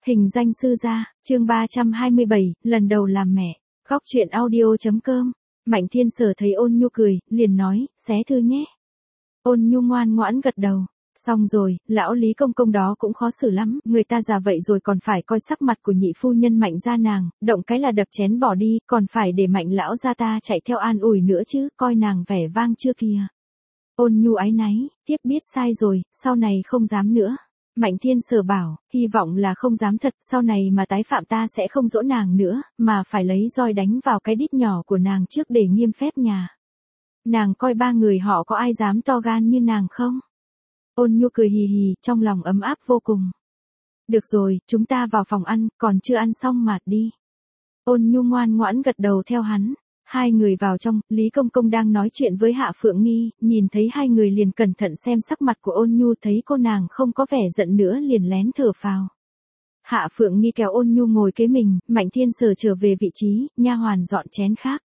Hình danh sư gia, chương 327, lần đầu làm mẹ. Góc truyện audio.com. Mạnh Thiên Sở thấy Ôn Nhu cười, liền nói, xé thư nhé. Ôn Nhu ngoan ngoãn gật đầu. Xong rồi, lão Lý công công đó cũng khó xử lắm, người ta già vậy rồi còn phải coi sắc mặt của nhị phu nhân Mạnh gia nàng, động cái là đập chén bỏ đi, còn phải để Mạnh lão gia ta chạy theo an ủi nữa chứ, coi nàng vẻ vang chưa kìa. Ôn Nhu áy náy, tiếp biết sai rồi, sau này không dám nữa. Mạnh Thiên Sở bảo, hy vọng là không dám thật, sau này mà tái phạm ta sẽ không dỗ nàng nữa, mà phải lấy roi đánh vào cái đít nhỏ của nàng trước để nghiêm phép nhà. Nàng coi ba người họ có ai dám to gan như nàng không? Ôn Nhu cười hì hì, trong lòng ấm áp vô cùng. Được rồi, chúng ta vào phòng ăn, còn chưa ăn xong mà đi. Ôn Nhu ngoan ngoãn gật đầu theo hắn. Hai người vào trong, Lý Công Công đang nói chuyện với Hạ Phượng Nghi, nhìn thấy hai người liền cẩn thận xem sắc mặt của Ôn Nhu, thấy cô nàng không có vẻ giận nữa liền lén thở phào. Hạ Phượng Nghi kéo Ôn Nhu ngồi kế mình, Mạnh Thiên Sở trở về vị trí, nha hoàn dọn chén khác.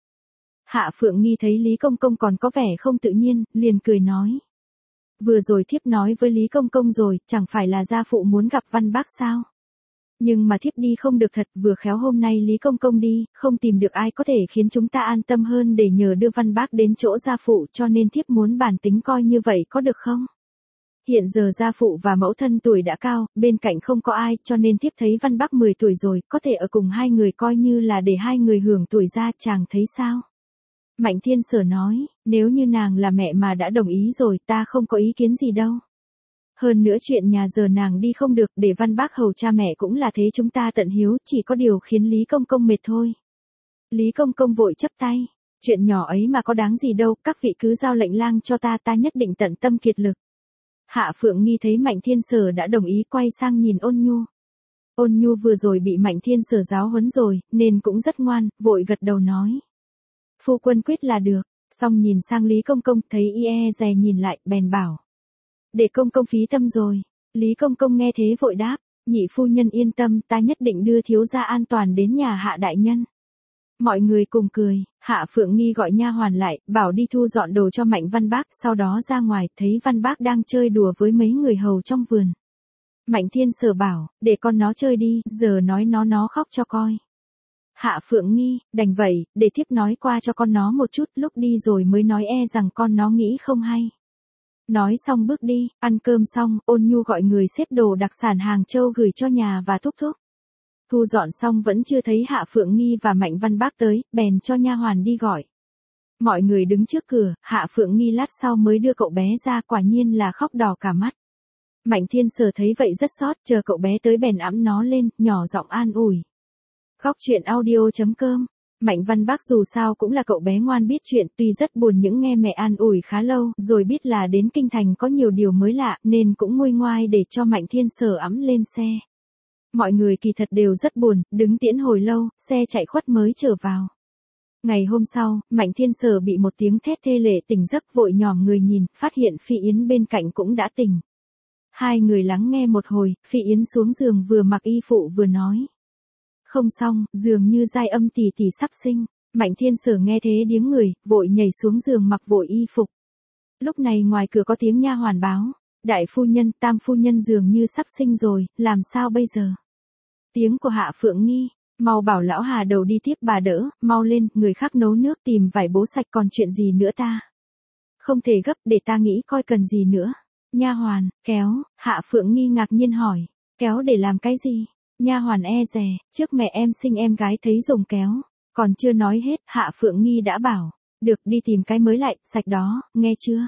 Hạ Phượng Nghi thấy Lý Công Công còn có vẻ không tự nhiên, liền cười nói. Vừa rồi thiếp nói với Lý Công Công rồi, chẳng phải là gia phụ muốn gặp Văn Bác sao? Nhưng mà thiếp đi không được thật, vừa khéo hôm nay Lý Công Công đi, không tìm được ai có thể khiến chúng ta an tâm hơn để nhờ đưa Văn Bác đến chỗ gia phụ, cho nên thiếp muốn bàn tính coi như vậy có được không? Hiện giờ gia phụ và mẫu thân tuổi đã cao, bên cạnh không có ai, cho nên thiếp thấy Văn Bác 10 tuổi rồi, có thể ở cùng hai người coi như là để hai người hưởng tuổi ra, chàng thấy sao? Mạnh Thiên Sở nói, nếu như nàng là mẹ mà đã đồng ý rồi, ta không có ý kiến gì đâu. Hơn nữa chuyện nhà giờ nàng đi không được, để Văn Bác hầu cha mẹ cũng là thế, chúng ta tận hiếu, chỉ có điều khiến Lý Công Công mệt thôi. Lý Công Công vội chấp tay, chuyện nhỏ ấy mà có đáng gì đâu, các vị cứ giao lệnh lang cho ta, ta nhất định tận tâm kiệt lực. Hạ Phượng Nghi thấy Mạnh Thiên Sở đã đồng ý, quay sang nhìn Ôn Nhu. Ôn Nhu vừa rồi bị Mạnh Thiên Sở giáo huấn rồi, nên cũng rất ngoan, vội gật đầu nói. Phu quân quyết là được, xong nhìn sang Lý Công Công, thấy y dè nhìn lại, bèn bảo. Để Công Công phí tâm rồi. Lý Công Công nghe thế vội đáp, nhị phu nhân yên tâm, ta nhất định đưa thiếu gia an toàn đến nhà Hạ đại nhân. Mọi người cùng cười, Hạ Phượng Nghi gọi nha hoàn lại, bảo đi thu dọn đồ cho Mạnh Văn Bác, sau đó ra ngoài, thấy Văn Bác đang chơi đùa với mấy người hầu trong vườn. Mạnh Thiên Sở bảo, để con nó chơi đi, giờ nói nó khóc cho coi. Hạ Phượng Nghi, đành vậy, để thiếp nói qua cho con nó một chút, lúc đi rồi mới nói, rằng con nó nghĩ không hay. Nói xong bước đi, ăn cơm xong, Ôn Nhu gọi người xếp đồ đặc sản Hàng Châu gửi cho nhà và thúc thúc. Thu dọn xong vẫn chưa thấy Hạ Phượng Nghi và Mạnh Văn Bác tới, bèn cho nha hoàn đi gọi. Mọi người đứng trước cửa, Hạ Phượng Nghi lát sau mới đưa cậu bé ra, quả nhiên là khóc đỏ cả mắt. Mạnh Thiên Sở thấy vậy rất xót, chờ cậu bé tới bèn ẵm nó lên, nhỏ giọng an ủi. Góc truyện audio.com. Mạnh Văn Bác dù sao cũng là cậu bé ngoan biết chuyện, tuy rất buồn những nghe mẹ an ủi khá lâu, rồi biết là đến kinh thành có nhiều điều mới lạ, nên cũng nguôi ngoai để cho Mạnh Thiên Sở ẵm lên xe. Mọi người kỳ thật đều rất buồn, đứng tiễn hồi lâu, xe chạy khuất mới trở vào. Ngày hôm sau, Mạnh Thiên Sở bị một tiếng thét thê lệ tỉnh giấc, vội nhòm người nhìn, phát hiện Phi Yến bên cạnh cũng đã tỉnh. Hai người lắng nghe một hồi, Phi Yến xuống giường vừa mặc y phụ vừa nói. Không xong, dường như giai âm tỷ tỷ sắp sinh. Mạnh Thiên Sở nghe thế điếng người, vội nhảy xuống giường mặc vội y phục. Lúc này ngoài cửa có tiếng nha hoàn báo, đại phu nhân, tam phu nhân dường như sắp sinh rồi, làm sao bây giờ? Tiếng của Hạ Phượng Nghi, mau bảo lão Hà đầu đi tiếp bà đỡ, mau lên, người khác nấu nước tìm vải bố sạch, còn chuyện gì nữa ta? Không thể gấp, để ta nghĩ coi cần gì nữa. Nha hoàn, kéo, Hạ Phượng Nghi ngạc nhiên hỏi, kéo để làm cái gì? Nha hoàn dè, trước mẹ em sinh em gái thấy dùng kéo, còn chưa nói hết, Hạ Phượng Nghi đã bảo, được đi tìm cái mới lại, sạch đó, nghe chưa?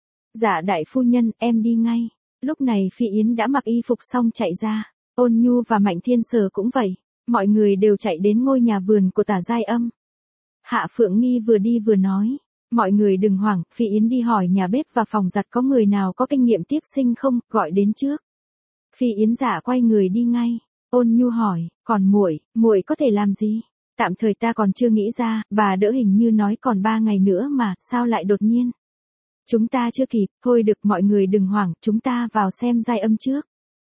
Dạ đại phu nhân, em đi ngay. Lúc này Phi Yến đã mặc y phục xong chạy ra, Ôn Nhu và Mạnh Thiên Sở cũng vậy, mọi người đều chạy đến ngôi nhà vườn của Tả Giai Âm. Hạ Phượng Nghi vừa đi vừa nói, mọi người đừng hoảng, Phi Yến đi hỏi nhà bếp và phòng giặt có người nào có kinh nghiệm tiếp sinh không, gọi đến trước. Phi Yến giả quay người đi ngay. Ôn Nhu hỏi, còn muội có thể làm gì? Tạm thời ta còn chưa nghĩ ra, bà đỡ hình như nói còn 3 ngày nữa mà, sao lại đột nhiên? Chúng ta chưa kịp, thôi được, mọi người đừng hoảng, chúng ta vào xem giai âm trước.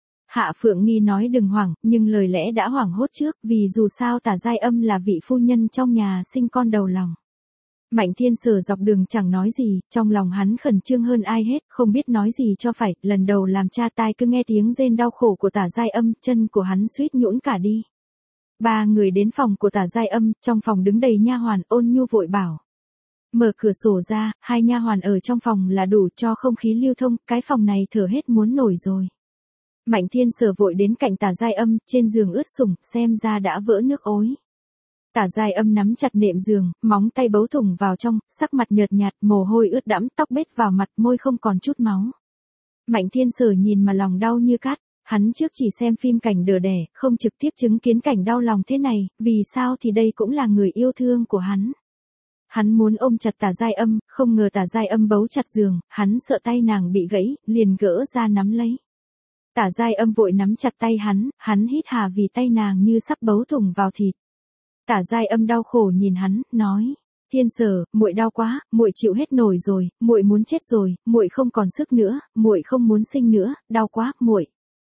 Hạ Phượng Nghi nói đừng hoảng, nhưng lời lẽ đã hoảng hốt trước, vì dù sao Tả Giai Âm là vị phu nhân trong nhà sinh con đầu lòng. Mạnh Thiên Sở dọc đường chẳng nói gì, trong lòng hắn khẩn trương hơn ai hết, không biết nói gì cho phải, lần đầu làm cha tai cứ nghe tiếng rên đau khổ của Tả Giai Âm, chân của hắn suýt nhũn cả đi. Ba người đến phòng của Tả Giai Âm, trong phòng đứng đầy nha hoàn, Ôn Nhu vội bảo. Mở cửa sổ ra, hai nha hoàn ở trong phòng là đủ cho không khí lưu thông, cái phòng này thở hết muốn nổi rồi. Mạnh Thiên Sở vội đến cạnh Tả Giai Âm, trên giường ướt sũng, xem ra đã vỡ nước ối. Tả Giai Âm nắm chặt nệm giường, móng tay bấu thủng vào trong, sắc mặt nhợt nhạt, mồ hôi ướt đẫm, tóc bết vào mặt, môi không còn chút máu. Mạnh Thiên Sở nhìn mà lòng đau như cát, hắn trước chỉ xem phim cảnh đờ đẻ, không trực tiếp chứng kiến cảnh đau lòng thế này, vì sao thì đây cũng là người yêu thương của hắn. Hắn muốn ôm chặt Tả Giai Âm, không ngờ Tả Giai Âm bấu chặt giường, hắn sợ tay nàng bị gãy, liền gỡ ra nắm lấy. Tả Giai Âm vội nắm chặt tay hắn hít hà vì tay nàng như sắp bấu thủng vào thịt. Tả Giai Âm đau khổ nhìn hắn, nói: "Thiên Sở, muội đau quá, muội chịu hết nổi rồi, muội muốn chết rồi, muội không còn sức nữa, muội không muốn sinh nữa, đau quá, muội."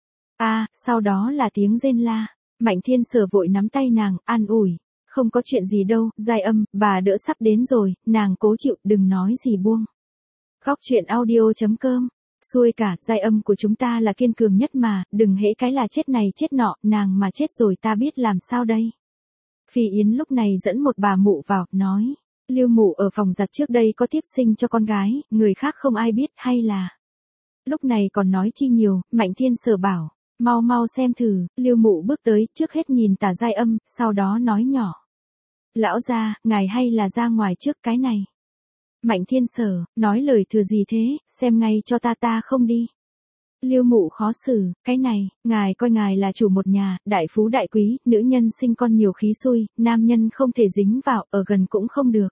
Sau đó là tiếng rên la. Mạnh Thiên Sở vội nắm tay nàng, an ủi: "Không có chuyện gì đâu, Giai Âm, bà đỡ sắp đến rồi, nàng cố chịu, đừng nói gì buông." Góc truyện audio.com. Xuôi cả, Giai Âm của chúng ta là kiên cường nhất mà, đừng hễ cái là chết này chết nọ, nàng mà chết rồi ta biết làm sao đây. Phi Yến lúc này dẫn một bà mụ vào, nói: "Lưu mụ ở phòng giặt trước đây có tiếp sinh cho con gái, người khác không ai biết hay là..." Lúc này còn nói chi nhiều, Mạnh Thiên Sở bảo: "Mau mau xem thử." Lưu mụ bước tới, trước hết nhìn Tả Giai Âm, sau đó nói nhỏ: "Lão gia, ngài hay là ra ngoài trước cái này." Mạnh Thiên Sở, nói lời thừa gì thế, xem ngay cho ta không đi. Lưu mụ khó xử, cái này, ngài coi ngài là chủ một nhà, đại phú đại quý, nữ nhân sinh con nhiều khí xui, nam nhân không thể dính vào, ở gần cũng không được.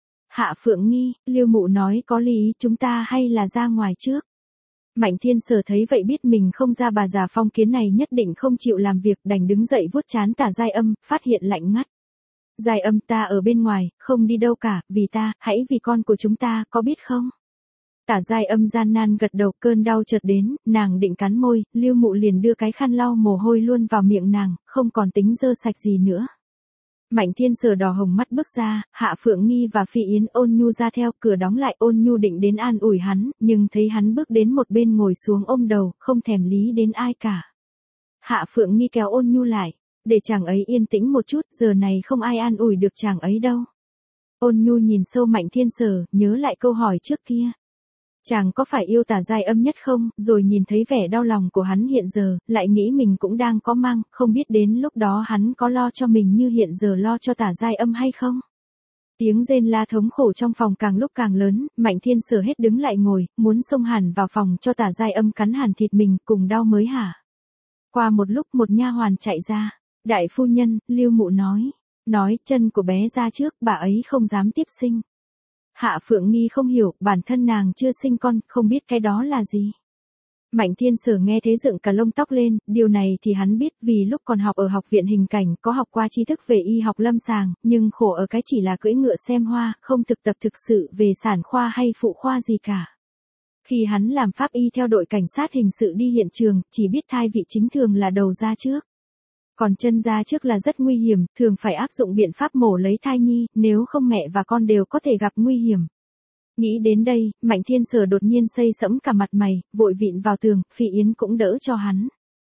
Hạ Phượng Nghi, Lưu mụ nói có lý, chúng ta hay là ra ngoài trước. Mạnh Thiên Sở thấy vậy biết mình không ra, bà già phong kiến này nhất định không chịu làm việc, đành đứng dậy vuốt trán Tả Giai Âm, phát hiện lạnh ngắt. "Giai Âm, ta ở bên ngoài, không đi đâu cả, vì ta, hãy vì con của chúng ta, có biết không?" Tả Giai Âm gian nan gật đầu, cơn đau chợt đến, nàng định cắn môi, Lưu mụ liền đưa cái khăn lau mồ hôi luôn vào miệng nàng, không còn tính dơ sạch gì nữa. Mạnh Thiên Sở đỏ hồng mắt bước ra, Hạ Phượng Nghi và Phi Yến Ôn Nhu ra theo, cửa đóng lại, Ôn Nhu định đến an ủi hắn, nhưng thấy hắn bước đến một bên ngồi xuống ôm đầu, không thèm lý đến ai cả. Hạ Phượng Nghi kéo Ôn Nhu lại, để chàng ấy yên tĩnh một chút, giờ này không ai an ủi được chàng ấy đâu. Ôn Nhu nhìn sâu Mạnh Thiên Sở, nhớ lại câu hỏi trước kia. Chàng có phải yêu Tả Giai Âm nhất không, rồi nhìn thấy vẻ đau lòng của hắn hiện giờ, lại nghĩ mình cũng đang có mang, không biết đến lúc đó hắn có lo cho mình như hiện giờ lo cho Tả Giai Âm hay không. Tiếng rên la thống khổ trong phòng càng lúc càng lớn, Mạnh Thiên Sở hết đứng lại ngồi, muốn xông hẳn vào phòng cho Tả Giai Âm cắn hẳn thịt mình, cùng đau mới hả. Qua một lúc một nha hoàn chạy ra. "Đại phu nhân," Lưu mụ nói chân của bé ra trước, bà ấy không dám tiếp sinh. Hạ Phượng Nghi không hiểu, bản thân nàng chưa sinh con, không biết cái đó là gì. Mạnh Thiên Sở nghe thế dựng cả lông tóc lên, điều này thì hắn biết, vì lúc còn học ở học viện hình cảnh có học qua tri thức về y học lâm sàng, nhưng khổ ở cái chỉ là cưỡi ngựa xem hoa, không thực tập thực sự về sản khoa hay phụ khoa gì cả. Khi hắn làm pháp y theo đội cảnh sát hình sự đi hiện trường, chỉ biết thai vị chính thường là đầu ra trước. Còn chân ra trước là rất nguy hiểm, thường phải áp dụng biện pháp mổ lấy thai nhi, nếu không mẹ và con đều có thể gặp nguy hiểm. Nghĩ đến đây, Mạnh Thiên Sở đột nhiên xây sẫm cả mặt mày, vội vịn vào tường, Phi Yến cũng đỡ cho hắn.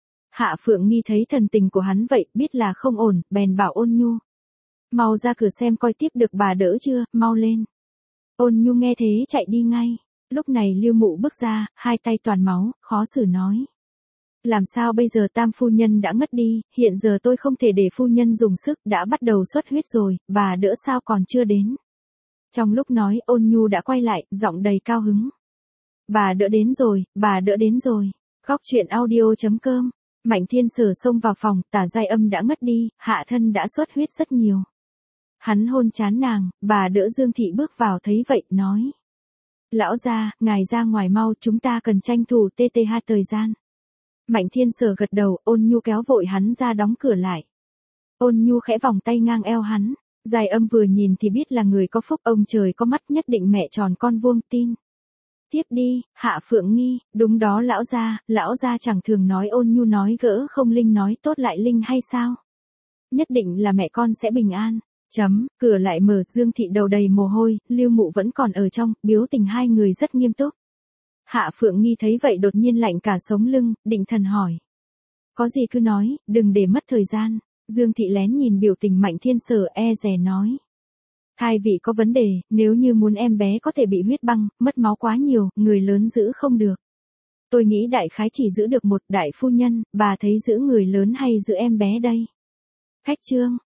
Hạ Phượng Nghi thấy thần tình của hắn vậy, biết là không ổn, bèn bảo Ôn Nhu: "Mau ra cửa xem coi tiếp được bà đỡ chưa, mau lên." Ôn Nhu nghe thế chạy đi ngay. Lúc này Lưu mụ bước ra, hai tay toàn máu, khó xử nói: "Làm sao bây giờ, Tam phu nhân đã ngất đi, hiện giờ tôi không thể để phu nhân dùng sức, đã bắt đầu xuất huyết rồi, bà đỡ sao còn chưa đến?" Trong lúc nói, Ôn Nhu đã quay lại, giọng đầy cao hứng: "Bà đỡ đến rồi, bà đỡ đến rồi." Góc truyện audio.com. Mạnh Thiên Sở xông vào phòng, Tả Giai Âm đã ngất đi, hạ thân đã xuất huyết rất nhiều. Hắn hôn trán nàng, bà đỡ Dương Thị bước vào thấy vậy, nói: "Lão gia, ngài ra ngoài mau, chúng ta cần tranh thủ TTH thời gian." Mạnh Thiên Sở gật đầu, Ôn Nhu kéo vội hắn ra đóng cửa lại. Ôn Nhu khẽ vòng tay ngang eo hắn. Giai Âm vừa nhìn thì biết là người có phúc, ông trời có mắt, nhất định mẹ tròn con vuông, tin. Tiếp đi. Hạ Phượng Nghi: "Đúng đó lão gia chẳng thường nói." Ôn Nhu nói gỡ không, linh nói tốt lại linh hay sao? Nhất định là mẹ con sẽ bình an. Cửa lại mở, Dương Thị đầu đầy mồ hôi, Lưu Mụ vẫn còn ở trong, biểu tình hai người rất nghiêm túc. Hạ Phượng Nghi thấy vậy đột nhiên lạnh cả sống lưng, định thần hỏi. Có gì cứ nói, đừng để mất thời gian. Dương Thị lén nhìn biểu tình Mạnh Thiên Sở dè nói. Hai vị có vấn đề, nếu như muốn em bé có thể bị huyết băng, mất máu quá nhiều, người lớn giữ không được. Tôi nghĩ đại khái chỉ giữ được một, đại phu nhân, bà thấy giữ người lớn hay giữ em bé đây? Khách trương,